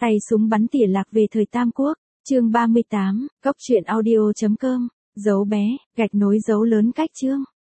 Tay súng bắn tỉa lạc về thời Tam Quốc, chương 38, cốc truyện audio.com, dấu bé, gạch nối dấu lớn cách chương.